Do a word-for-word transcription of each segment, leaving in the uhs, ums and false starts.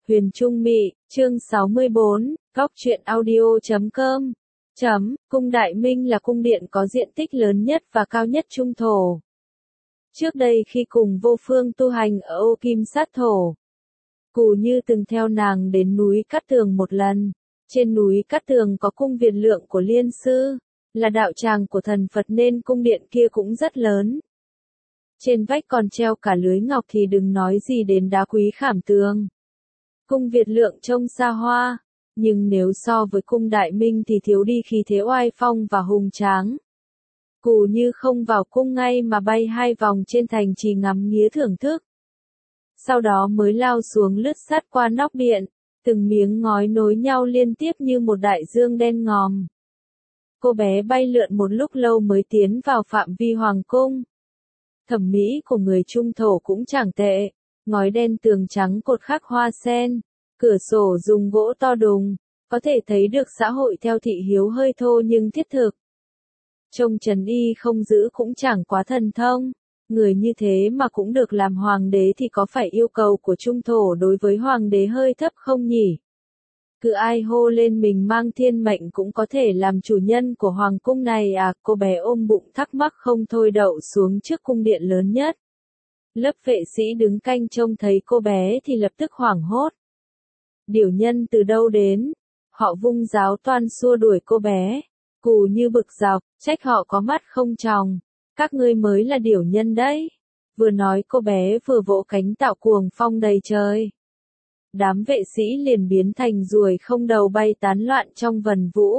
Huyền Trung Mị, chương sáu mươi bốn, Góc truyện audio chấm com. Chấm, cung Đại Minh là cung điện có diện tích lớn nhất và cao nhất Trung Thổ. Trước đây khi cùng Vô Phương tu hành ở Ô Kim Sát Thổ, Cù Như từng theo nàng đến núi Cát Tường một lần. Trên núi Cát Tường có cung Việt Lượng của Liên Sư, là đạo tràng của thần Phật nên cung điện kia cũng rất lớn. Trên vách còn treo cả lưới ngọc thì đừng nói gì đến đá quý khảm tường. Cung Việt Lượng trông xa hoa, nhưng nếu so với cung Đại Minh thì thiếu đi khí thế oai phong và hùng tráng. Cù Như không vào cung ngay mà bay hai vòng trên thành trì ngắm nghía thưởng thức. Sau đó mới lao xuống lướt sát qua nóc điện, từng miếng ngói nối nhau liên tiếp như một đại dương đen ngòm. Cô bé bay lượn một lúc lâu mới tiến vào phạm vi hoàng cung. Thẩm mỹ của người Trung Thổ cũng chẳng tệ, ngói đen tường trắng cột khắc hoa sen, cửa sổ dùng gỗ to đùng, có thể thấy được xã hội theo thị hiếu hơi thô nhưng thiết thực. Trông Trần Y không giữ cũng chẳng quá thần thông, người như thế mà cũng được làm hoàng đế thì có phải yêu cầu của Trung Thổ đối với hoàng đế hơi thấp không nhỉ? Cứ ai hô lên mình mang thiên mệnh cũng có thể làm chủ nhân của hoàng cung này à? Cô bé ôm bụng thắc mắc không thôi đậu xuống trước cung điện lớn nhất. Lớp vệ sĩ đứng canh trông thấy cô bé thì lập tức hoảng hốt. Điểu nhân từ đâu đến? Họ vung giáo toan xua đuổi cô bé. Cù Như bực dọc, trách họ có mắt không tròng. Các ngươi mới là điểu nhân đấy. Vừa nói cô bé vừa vỗ cánh tạo cuồng phong đầy trời. Đám vệ sĩ liền biến thành ruồi không đầu bay tán loạn trong vần vũ.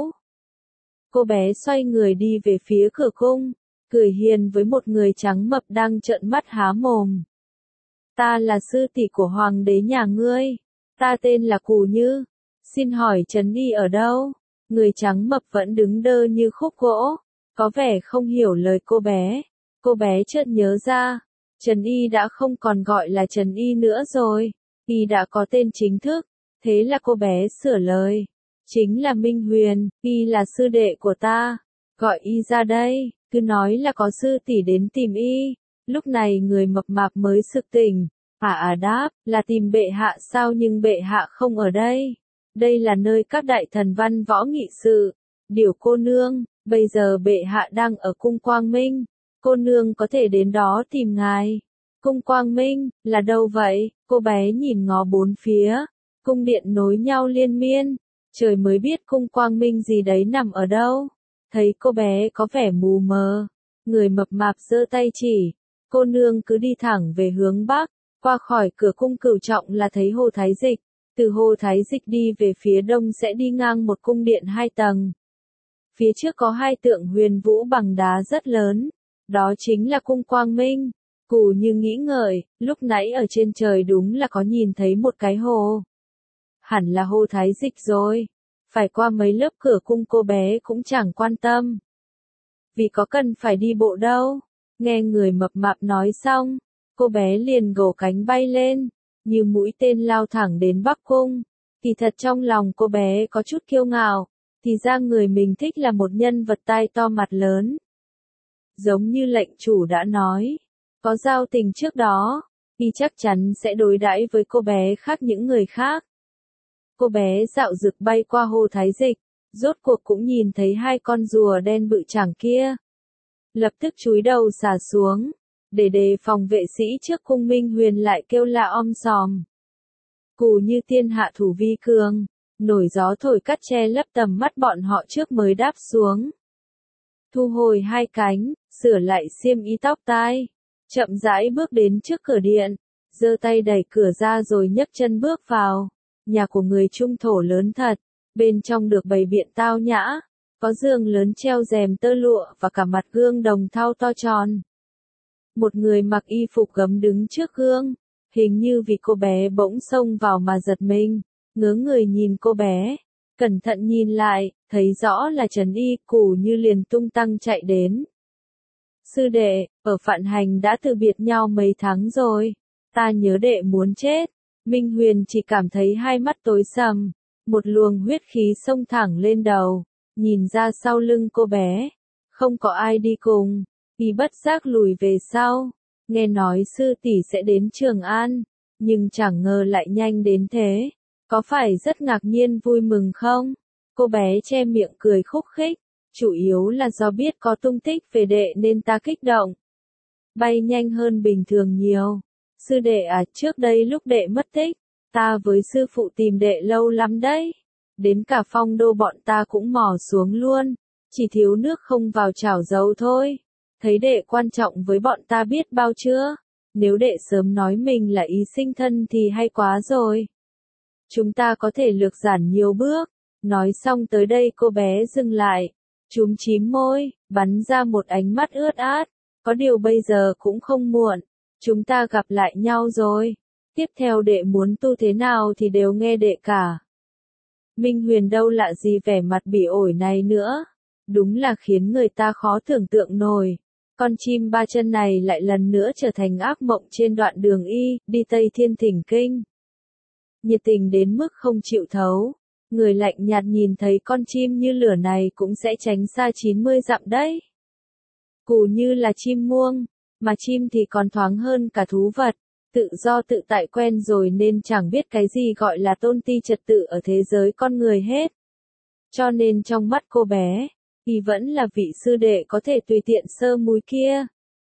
Cô bé xoay người đi về phía cửa cung, cười hiền với một người trắng mập đang trợn mắt há mồm. Ta là sư tỷ của hoàng đế nhà ngươi. Ta tên là Cù Như. Xin hỏi Trấn Y ở đâu? Người trắng mập vẫn đứng đơ như khúc gỗ, có vẻ không hiểu lời cô bé. Cô bé chợt nhớ ra, Trấn Y đã không còn gọi là Trấn Y nữa rồi. Y đã có tên chính thức, thế là cô bé sửa lời. Chính là Minh Huyền, Y là sư đệ của ta. Gọi Y ra đây, cứ nói là có sư tỷ đến tìm Y. Lúc này người mập mạp mới sực tỉnh. À à đáp, là tìm bệ hạ sao nhưng bệ hạ không ở đây. Đây là nơi các đại thần văn võ nghị sự. Điểu cô nương, bây giờ bệ hạ đang ở cung Quang Minh. Cô nương có thể đến đó tìm ngài. Cung Quang Minh, là đâu vậy? Cô bé nhìn ngó bốn phía. Cung điện nối nhau liên miên. Trời mới biết cung Quang Minh gì đấy nằm ở đâu. Thấy cô bé có vẻ mù mờ. Người mập mạp giơ tay chỉ. Cô nương cứ đi thẳng về hướng bắc. Qua khỏi cửa cung Cửu Trọng là thấy Hồ Thái Dịch. Từ Hồ Thái Dịch đi về phía đông sẽ đi ngang một cung điện hai tầng. Phía trước có hai tượng huyền vũ bằng đá rất lớn. Đó chính là cung Quang Minh. Cù Như nghĩ ngợi, lúc nãy ở trên trời đúng là có nhìn thấy một cái hồ. Hẳn là Hồ Thái Dịch rồi. Phải qua mấy lớp cửa cung cô bé cũng chẳng quan tâm. Vì có cần phải đi bộ đâu. Nghe người mập mạp nói xong, cô bé liền gồ cánh bay lên, như mũi tên lao thẳng đến Bắc Cung. Thì thật trong lòng cô bé có chút kiêu ngạo, thì ra người mình thích là một nhân vật tai to mặt lớn. Giống như lệnh chủ đã nói, có giao tình trước đó, thì chắc chắn sẽ đối đãi với cô bé khác những người khác. Cô bé dạo dực bay qua Hồ Thái Dịch, rốt cuộc cũng nhìn thấy hai con rùa đen bự chảng kia. Lập tức chúi đầu xả xuống, để đề phòng vệ sĩ trước cung Minh Huyền lại kêu la om sòm. Cù Như tiên hạ thủ vi cường, nổi gió thổi cắt che lấp tầm mắt bọn họ trước mới đáp xuống. Thu hồi hai cánh, sửa lại xiêm y tóc tai, chậm rãi bước đến trước cửa điện, giơ tay đẩy cửa ra rồi nhấc chân bước vào. Nhà của người Trung Thổ lớn thật, bên trong được bày biện tao nhã, có giường lớn treo rèm tơ lụa và cả mặt gương đồng thau to tròn. Một người mặc y phục gấm đứng trước gương, hình như vì cô bé bỗng xông vào mà giật mình, ngớ người nhìn cô bé, cẩn thận nhìn lại, thấy rõ là Trấn Y. Cù Như liền tung tăng chạy đến. Sư đệ, ở Phạn Hành đã từ biệt nhau mấy tháng rồi, ta nhớ đệ muốn chết. Minh Huyền chỉ cảm thấy hai mắt tối sầm, một luồng huyết khí xông thẳng lên đầu, nhìn ra sau lưng cô bé, không có ai đi cùng. Y bất giác lùi về sau, nghe nói sư tỷ sẽ đến Trường An, nhưng chẳng ngờ lại nhanh đến thế. Có phải rất ngạc nhiên vui mừng không? Cô bé che miệng cười khúc khích, chủ yếu là do biết có tung tích về đệ nên ta kích động. Bay nhanh hơn bình thường nhiều. Sư đệ à, trước đây lúc đệ mất tích, ta với sư phụ tìm đệ lâu lắm đấy. Đến cả Phong Đô bọn ta cũng mò xuống luôn, chỉ thiếu nước không vào chảo dầu thôi. Thấy đệ quan trọng với bọn ta biết bao chưa? Nếu đệ sớm nói mình là ý sinh thân thì hay quá rồi. Chúng ta có thể lược giản nhiều bước. Nói xong tới đây cô bé dừng lại, chúm chím môi, bắn ra một ánh mắt ướt át. Có điều bây giờ cũng không muộn, chúng ta gặp lại nhau rồi. Tiếp theo đệ muốn tu thế nào thì đều nghe đệ cả. Minh Huyền đâu lạ gì vẻ mặt bỉ ổi này nữa. Đúng là khiến người ta khó tưởng tượng nổi. Con chim ba chân này lại lần nữa trở thành ác mộng trên đoạn đường y, đi Tây Thiên Thỉnh Kinh. Nhiệt tình đến mức không chịu thấu. Người lạnh nhạt nhìn thấy con chim như lửa này cũng sẽ tránh xa chín mươi dặm đấy. Cù như là chim muông, mà chim thì còn thoáng hơn cả thú vật. Tự do tự tại quen rồi nên chẳng biết cái gì gọi là tôn ti trật tự ở thế giới con người hết. Cho nên trong mắt cô bé, y vẫn là vị sư đệ có thể tùy tiện sơ múi kia.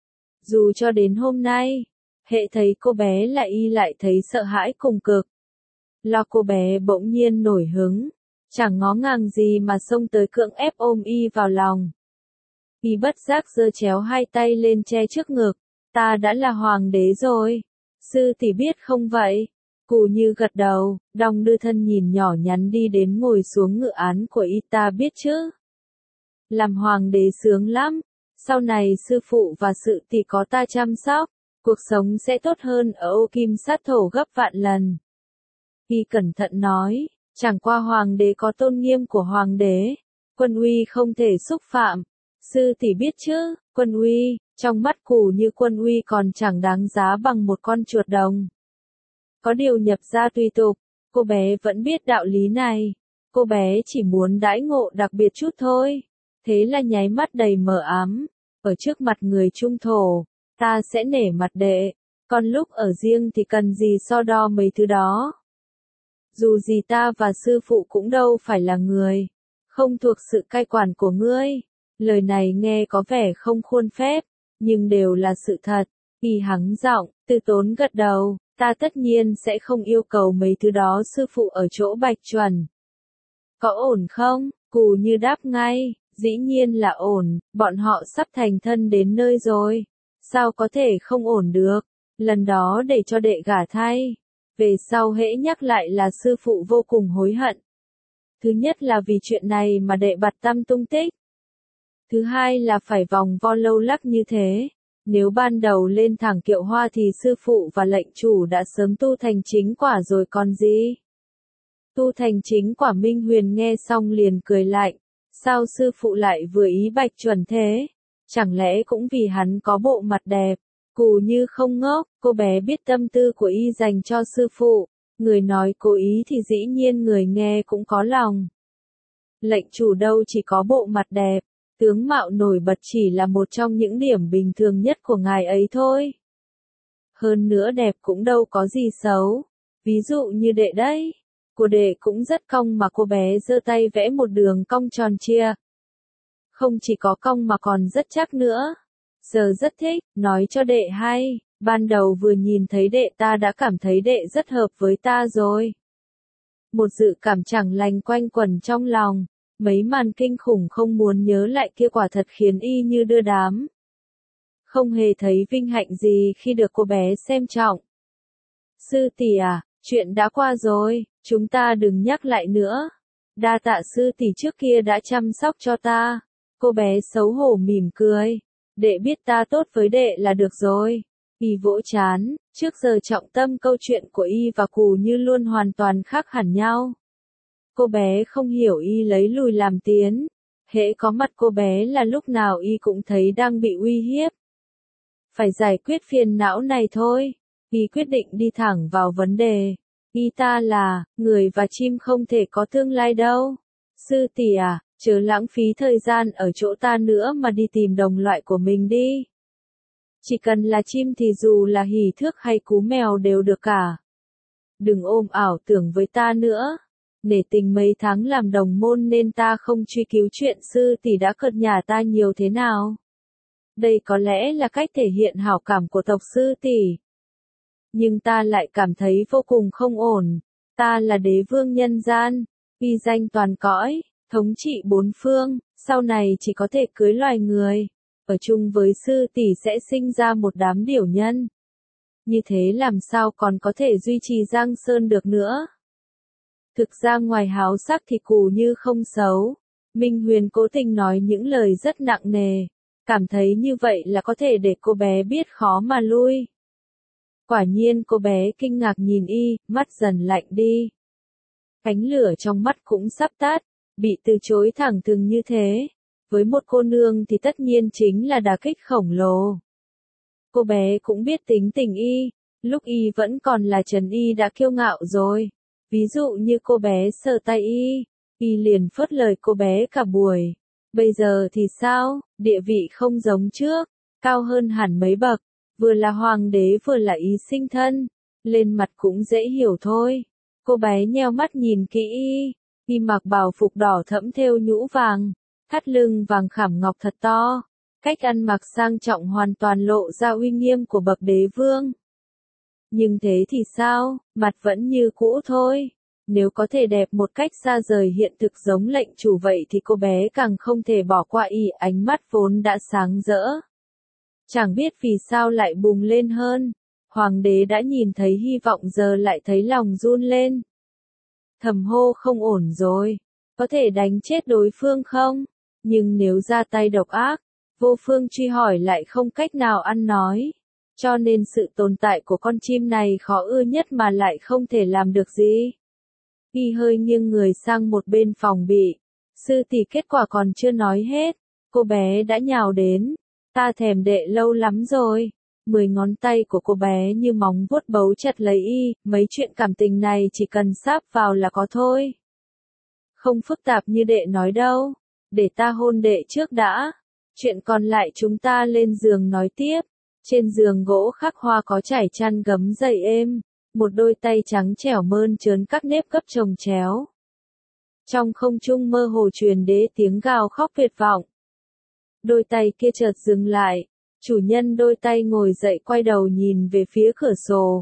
Dù cho đến hôm nay, hệ thấy cô bé lại y lại thấy sợ hãi cùng cực. Lo cô bé bỗng nhiên nổi hứng, chẳng ngó ngàng gì mà xông tới cưỡng ép ôm y vào lòng. Y bất giác giơ chéo hai tay lên che trước ngực, ta đã là hoàng đế rồi. Sư tỷ biết không vậy? Cù như gật đầu, đong đưa thân nhìn nhỏ nhắn đi đến ngồi xuống ngự án của y, ta biết chứ. Làm hoàng đế sướng lắm, sau này sư phụ và sự tỷ có ta chăm sóc, cuộc sống sẽ tốt hơn ở Ô Kim Sát Thổ gấp vạn lần. Y cẩn thận nói, chẳng qua hoàng đế có tôn nghiêm của hoàng đế, quân uy không thể xúc phạm. Sư tỷ biết chứ, quân uy, trong mắt Cù như quân uy còn chẳng đáng giá bằng một con chuột đồng. Có điều nhập gia tùy tục, cô bé vẫn biết đạo lý này. Cô bé chỉ muốn đãi ngộ đặc biệt chút thôi. Thế là nháy mắt đầy mờ ám. Ở trước mặt người trung thổ, ta sẽ nể mặt đệ. Còn lúc ở riêng thì cần gì so đo mấy thứ đó. Dù gì ta và sư phụ cũng đâu phải là người, không thuộc sự cai quản của ngươi. Lời này nghe có vẻ không khuôn phép, nhưng đều là sự thật. Y hắng giọng, từ tốn gật đầu, ta tất nhiên sẽ không yêu cầu mấy thứ đó sư phụ ở chỗ Bạch Chuẩn. Có ổn không? Cù như đáp ngay, dĩ nhiên là ổn, bọn họ sắp thành thân đến nơi rồi. Sao có thể không ổn được? Lần đó để cho đệ gả thay. Về sau hễ nhắc lại là sư phụ vô cùng hối hận. Thứ nhất là vì chuyện này mà đệ bặt tâm tung tích. Thứ hai là phải vòng vo lâu lắc như thế. Nếu ban đầu lên thẳng kiệu hoa thì sư phụ và lệnh chủ đã sớm tu thành chính quả rồi còn gì. Tu thành chính quả. Minh Huyền nghe xong liền cười lạnh. Sao sư phụ lại vừa ý Bạch Chuẩn thế? Chẳng lẽ cũng vì hắn có bộ mặt đẹp? Cù như không ngốc, cô bé biết tâm tư của y dành cho sư phụ. Người nói cố ý thì dĩ nhiên người nghe cũng có lòng. Lệnh chủ đâu chỉ có bộ mặt đẹp. Tướng mạo nổi bật chỉ là một trong những điểm bình thường nhất của ngài ấy thôi. Hơn nữa đẹp cũng đâu có gì xấu. Ví dụ như đệ đấy. Của đệ cũng rất cong mà cô bé giơ tay vẽ một đường cong tròn trịa. Không chỉ có cong mà còn rất chắc nữa. Giờ rất thích, nói cho đệ hay. Ban đầu vừa nhìn thấy đệ ta đã cảm thấy đệ rất hợp với ta rồi. Một dự cảm chẳng lành quanh quẩn trong lòng. Mấy màn kinh khủng không muốn nhớ lại kia quả thật khiến y như đưa đám. Không hề thấy vinh hạnh gì khi được cô bé xem trọng. Sư tỷ à, chuyện đã qua rồi, chúng ta đừng nhắc lại nữa. Đa tạ sư tỷ trước kia đã chăm sóc cho ta. Cô bé xấu hổ mỉm cười. Đệ biết ta tốt với đệ là được rồi. Y vỗ chán, trước giờ trọng tâm câu chuyện của y và Cù như luôn hoàn toàn khác hẳn nhau. Cô bé không hiểu y lấy lùi làm tiến. Hễ có mặt cô bé là lúc nào y cũng thấy đang bị uy hiếp. Phải giải quyết phiền não này thôi. Y quyết định đi thẳng vào vấn đề. Y ta là, người và chim không thể có tương lai đâu. Sư tỷ à, chớ lãng phí thời gian ở chỗ ta nữa mà đi tìm đồng loại của mình đi. Chỉ cần là chim thì dù là hỉ thước hay cú mèo đều được cả. Đừng ôm ảo tưởng với ta nữa. Nể tình mấy tháng làm đồng môn nên ta không truy cứu chuyện sư tỷ đã cợt nhả ta nhiều thế nào. Đây có lẽ là cách thể hiện hảo cảm của tộc sư tỷ. Nhưng ta lại cảm thấy vô cùng không ổn. Ta là đế vương nhân gian, uy danh toàn cõi, thống trị bốn phương, sau này chỉ có thể cưới loài người. Ở chung với sư tỷ sẽ sinh ra một đám điểu nhân. Như thế làm sao còn có thể duy trì Giang Sơn được nữa. Thực ra ngoài háo sắc thì cù như không xấu. Minh Huyền cố tình nói những lời rất nặng nề. Cảm thấy như vậy là có thể để cô bé biết khó mà lui. Quả nhiên cô bé kinh ngạc nhìn y, mắt dần lạnh đi. Ánh lửa trong mắt cũng sắp tắt, bị từ chối thẳng thừng như thế. Với một cô nương thì tất nhiên chính là đả kích khổng lồ. Cô bé cũng biết tính tình y, lúc y vẫn còn là Trần Y đã kiêu ngạo rồi. Ví dụ như cô bé sờ tay y, y liền phớt lời cô bé cả buổi. Bây giờ thì sao, địa vị không giống trước, cao hơn hẳn mấy bậc, vừa là hoàng đế vừa là ý sinh thân, lên mặt cũng dễ hiểu thôi. Cô bé nheo mắt nhìn kỹ y, y mặc bào phục đỏ thẫm thêu nhũ vàng, thắt lưng vàng khảm ngọc thật to, cách ăn mặc sang trọng hoàn toàn lộ ra uy nghiêm của bậc đế vương. Nhưng thế thì sao, mặt vẫn như cũ thôi. Nếu có thể đẹp một cách xa rời hiện thực giống lệnh chủ vậy thì cô bé càng không thể bỏ qua y, ánh mắt vốn đã sáng rỡ. Chẳng biết vì sao lại bùng lên hơn. Hoàng đế đã nhìn thấy hy vọng giờ lại thấy lòng run lên. Thầm hô không ổn rồi. Có thể đánh chết đối phương không? Nhưng nếu ra tay độc ác, vô phương truy hỏi lại không cách nào ăn nói. Cho nên sự tồn tại của con chim này khó ưa nhất mà lại không thể làm được gì. Y hơi nghiêng người sang một bên phòng bị. Sư tỷ kết quả còn chưa nói hết. Cô bé đã nhào đến. Ta thèm đệ lâu lắm rồi. Mười ngón tay của cô bé như móng vuốt bấu chặt lấy y. Mấy chuyện cảm tình này chỉ cần sáp vào là có thôi. Không phức tạp như đệ nói đâu. Để ta hôn đệ trước đã. Chuyện còn lại chúng ta lên giường nói tiếp. Trên giường gỗ khắc hoa có trải chăn gấm dày êm. Một đôi tay trắng trẻo mơn trớn các nếp gấp chồng chéo. Trong không trung mơ hồ truyền đến tiếng gào khóc tuyệt vọng. Đôi tay kia chợt dừng lại. Chủ nhân đôi tay ngồi dậy quay đầu nhìn về phía cửa sổ.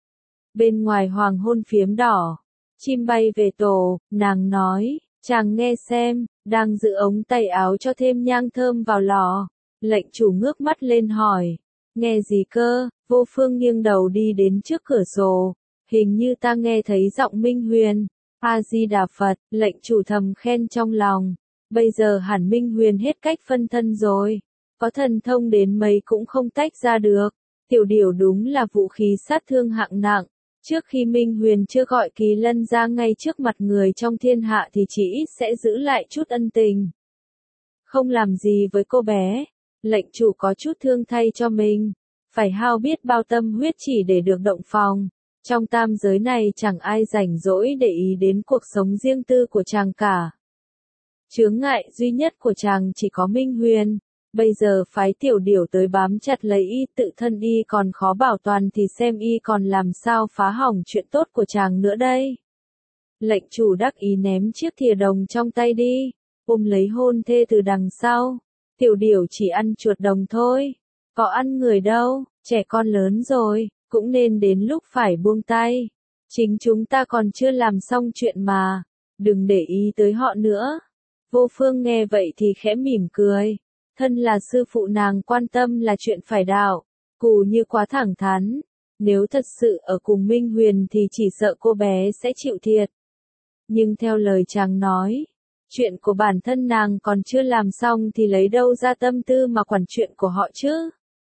Bên ngoài hoàng hôn phiếm đỏ. Chim bay về tổ, nàng nói, chàng nghe xem, đang giữ ống tay áo cho thêm nhang thơm vào lò. Lệnh chủ ngước mắt lên hỏi. Nghe gì cơ? Vô phương nghiêng đầu đi đến trước cửa sổ. Hình như ta nghe thấy giọng Minh Huyền. A-di-đà Phật, lệnh chủ thầm khen trong lòng. Bây giờ hẳn Minh Huyền hết cách phân thân rồi. Có thần thông đến mấy cũng không tách ra được. Tiểu điểu đúng là vũ khí sát thương hạng nặng. Trước khi Minh Huyền chưa gọi Kỳ Lân ra ngay trước mặt người trong thiên hạ thì chỉ ít sẽ giữ lại chút ân tình. Không làm gì với cô bé. Lệnh chủ có chút thương thay cho mình. Phải hao biết bao tâm huyết chỉ để được động phòng. Trong tam giới này chẳng ai rảnh rỗi để ý đến cuộc sống riêng tư của chàng cả. Chướng ngại duy nhất của chàng chỉ có Minh Huyền. Bây giờ phái tiểu điểu tới bám chặt lấy y, tự thân y còn khó bảo toàn thì xem y còn làm sao phá hỏng chuyện tốt của chàng nữa đây. Lệnh chủ đắc ý ném chiếc thìa đồng trong tay đi, ôm lấy hôn thê từ đằng sau. Tiểu điểu chỉ ăn chuột đồng thôi, có ăn người đâu, trẻ con lớn rồi, cũng nên đến lúc phải buông tay. Chính chúng ta còn chưa làm xong chuyện mà, đừng để ý tới họ nữa. Vô phương nghe vậy thì khẽ mỉm cười. Thân là sư phụ nàng quan tâm là chuyện phải đạo. Cù như quá thẳng thắn. Nếu thật sự ở cùng Minh Huyền thì chỉ sợ cô bé sẽ chịu thiệt. Nhưng theo lời chàng nói, chuyện của bản thân nàng còn chưa làm xong thì lấy đâu ra tâm tư mà quản chuyện của họ chứ.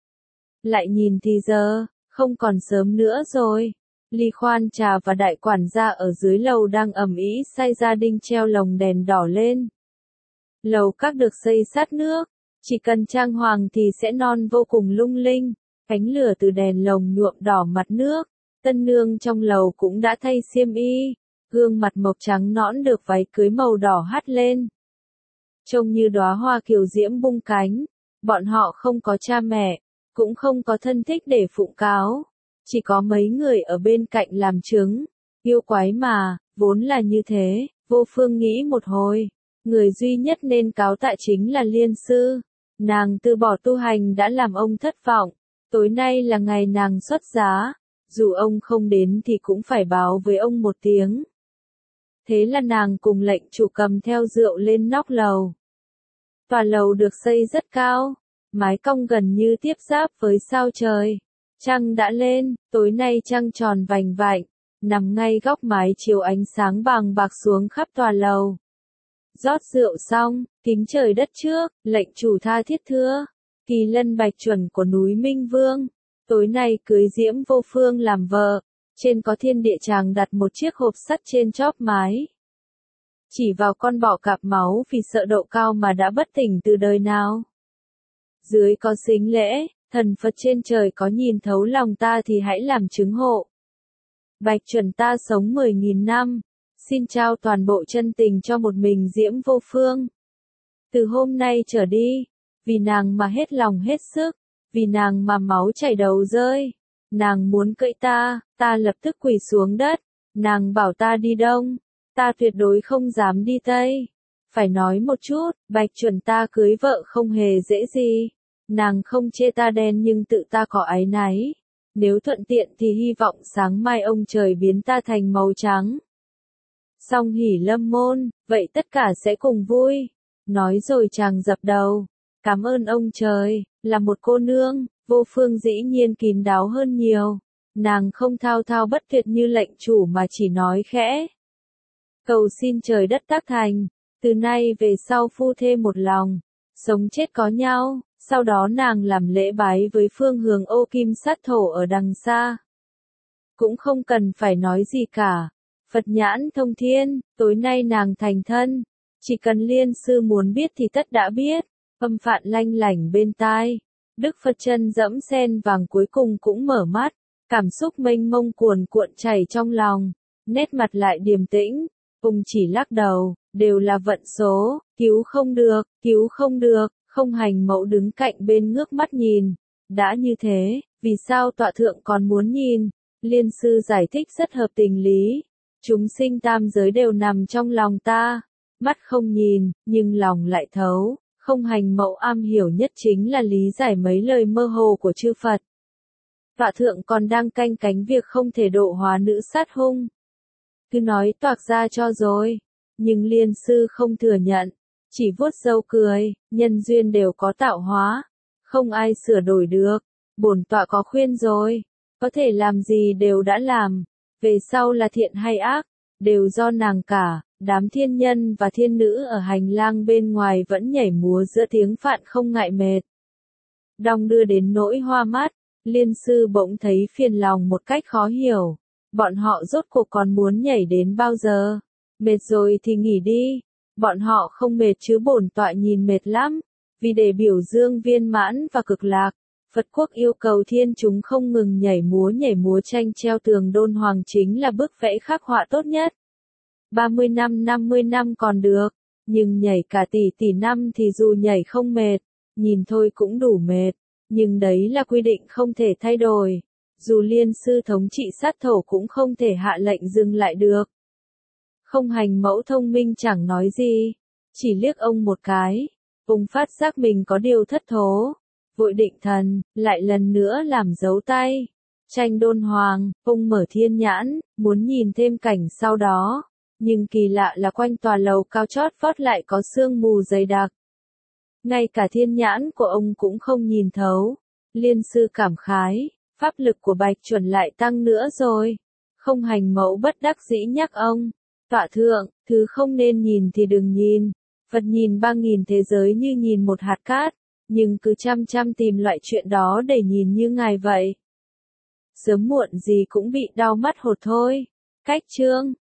Lại nhìn thì giờ, không còn sớm nữa rồi. Ly Khoan Trà và đại quản gia ở dưới lầu đang ầm ĩ xay gia đinh treo lồng đèn đỏ lên. Lầu các được xây sát nước. Chỉ cần trang hoàng thì sẽ non vô cùng lung linh, ánh lửa từ đèn lồng nhuộm đỏ mặt nước. Tân nương trong lầu cũng đã thay xiêm y, gương mặt mộc trắng nõn được váy cưới màu đỏ hắt lên. Trông như đóa hoa kiều diễm bung cánh, bọn họ không có cha mẹ, cũng không có thân thích để phụng cáo, chỉ có mấy người ở bên cạnh làm chứng. Yêu quái mà, vốn là như thế, Vô Phương nghĩ một hồi, người duy nhất nên cáo tại chính là Liên Sư. Nàng từ bỏ tu hành đã làm ông thất vọng, tối nay là ngày nàng xuất giá, dù ông không đến thì cũng phải báo với ông một tiếng. Thế là nàng cùng lệnh chủ cầm theo rượu lên nóc lầu. Tòa lầu được xây rất cao, mái cong gần như tiếp giáp với sao trời. Trăng đã lên, tối nay trăng tròn vành vạnh, nằm ngay góc mái chiếu ánh sáng vàng bạc xuống khắp tòa lầu. Rót rượu xong, kính trời đất trước, lệnh chủ tha thiết thưa, kỳ lân bạch chuẩn của núi Minh Vương, tối nay cưới Diễm Vô Phương làm vợ, trên có thiên địa chàng đặt một chiếc hộp sắt trên chóp mái. Chỉ vào con bọ cạp máu vì sợ độ cao mà đã bất tỉnh từ đời nào. Dưới có sính lễ, thần Phật trên trời có nhìn thấu lòng ta thì hãy làm chứng hộ. Bạch chuẩn ta sống mười nghìn năm, xin trao toàn bộ chân tình cho một mình Diễm Vô Phương. Từ hôm nay trở đi, vì nàng mà hết lòng hết sức, vì nàng mà máu chảy đầu rơi, nàng muốn cưỡi ta, ta lập tức quỳ xuống đất, nàng bảo ta đi đông, ta tuyệt đối không dám đi tây. Phải nói một chút, Bạch chuẩn ta cưới vợ không hề dễ gì, nàng không chê ta đen nhưng tự ta có áy náy. Nếu thuận tiện thì hy vọng sáng mai ông trời biến ta thành màu trắng. Xong hỉ lâm môn, vậy tất cả sẽ cùng vui. Nói rồi chàng dập đầu. Cảm ơn ông trời, là một cô nương, Vô Phương dĩ nhiên kín đáo hơn nhiều. Nàng không thao thao bất tuyệt như lệnh chủ mà chỉ nói khẽ. Cầu xin trời đất tác thành, từ nay về sau phu thê một lòng, sống chết có nhau. Sau đó nàng làm lễ bái với phương hướng ô kim sát thổ ở đằng xa. Cũng không cần phải nói gì cả. Phật nhãn thông thiên, tối nay nàng thành thân. Chỉ cần Liên Sư muốn biết thì tất đã biết. Âm phạn lanh lảnh bên tai. Đức Phật chân dẫm sen vàng cuối cùng cũng mở mắt. Cảm xúc mênh mông cuồn cuộn chảy trong lòng. Nét mặt lại điềm tĩnh. Ông chỉ lắc đầu, đều là vận số, cứu không được, cứu không được. Không hành mẫu đứng cạnh bên ngước mắt nhìn. Đã như thế, vì sao tọa thượng còn muốn nhìn? Liên Sư giải thích rất hợp tình lý. Chúng sinh tam giới đều nằm trong lòng ta. Mắt không nhìn, nhưng lòng lại thấu. Không hành mẫu am hiểu nhất chính là lý giải mấy lời mơ hồ của chư Phật. Tọa thượng còn đang canh cánh việc không thể độ hóa nữ sát hung. Cứ nói toạc ra cho rồi. Nhưng Liên Sư không thừa nhận. Chỉ vuốt râu cười, nhân duyên đều có tạo hóa, không ai sửa đổi được, bổn tọa có khuyên rồi, có thể làm gì đều đã làm, về sau là thiện hay ác, đều do nàng cả, đám thiên nhân và thiên nữ ở hành lang bên ngoài vẫn nhảy múa giữa tiếng phạn không ngại mệt. Đong đưa đến nỗi hoa mắt, Liên Sư bỗng thấy phiền lòng một cách khó hiểu, bọn họ rốt cuộc còn muốn nhảy đến bao giờ, mệt rồi thì nghỉ đi. Bọn họ không mệt chứ bổn tọa nhìn mệt lắm, vì để biểu dương viên mãn và cực lạc, Phật quốc yêu cầu thiên chúng không ngừng nhảy múa nhảy múa tranh treo tường đôn hoàng chính là bức vẽ khắc họa tốt nhất. ba mươi năm năm mươi năm còn được, nhưng nhảy cả tỷ tỷ năm thì dù nhảy không mệt, nhìn thôi cũng đủ mệt, nhưng đấy là quy định không thể thay đổi, dù Liên Sư thống trị sát thổ cũng không thể hạ lệnh dừng lại được. Không hành mẫu thông minh chẳng nói gì, chỉ liếc ông một cái, ông phát giác mình có điều thất thố, vội định thần, lại lần nữa làm dấu tay. Tranh đôn hoàng, ông mở thiên nhãn, muốn nhìn thêm cảnh sau đó, nhưng kỳ lạ là quanh tòa lầu cao chót vót lại có sương mù dày đặc. Ngay cả thiên nhãn của ông cũng không nhìn thấu, Liên Sư cảm khái, pháp lực của Bạch chuẩn lại tăng nữa rồi. Không hành mẫu bất đắc dĩ nhắc ông. Tọa thượng, thứ không nên nhìn thì đừng nhìn. Phật nhìn ba nghìn thế giới như nhìn một hạt cát, nhưng cứ chăm chăm tìm loại chuyện đó để nhìn như ngài vậy. Sớm muộn gì cũng bị đau mắt hột thôi. Cách chương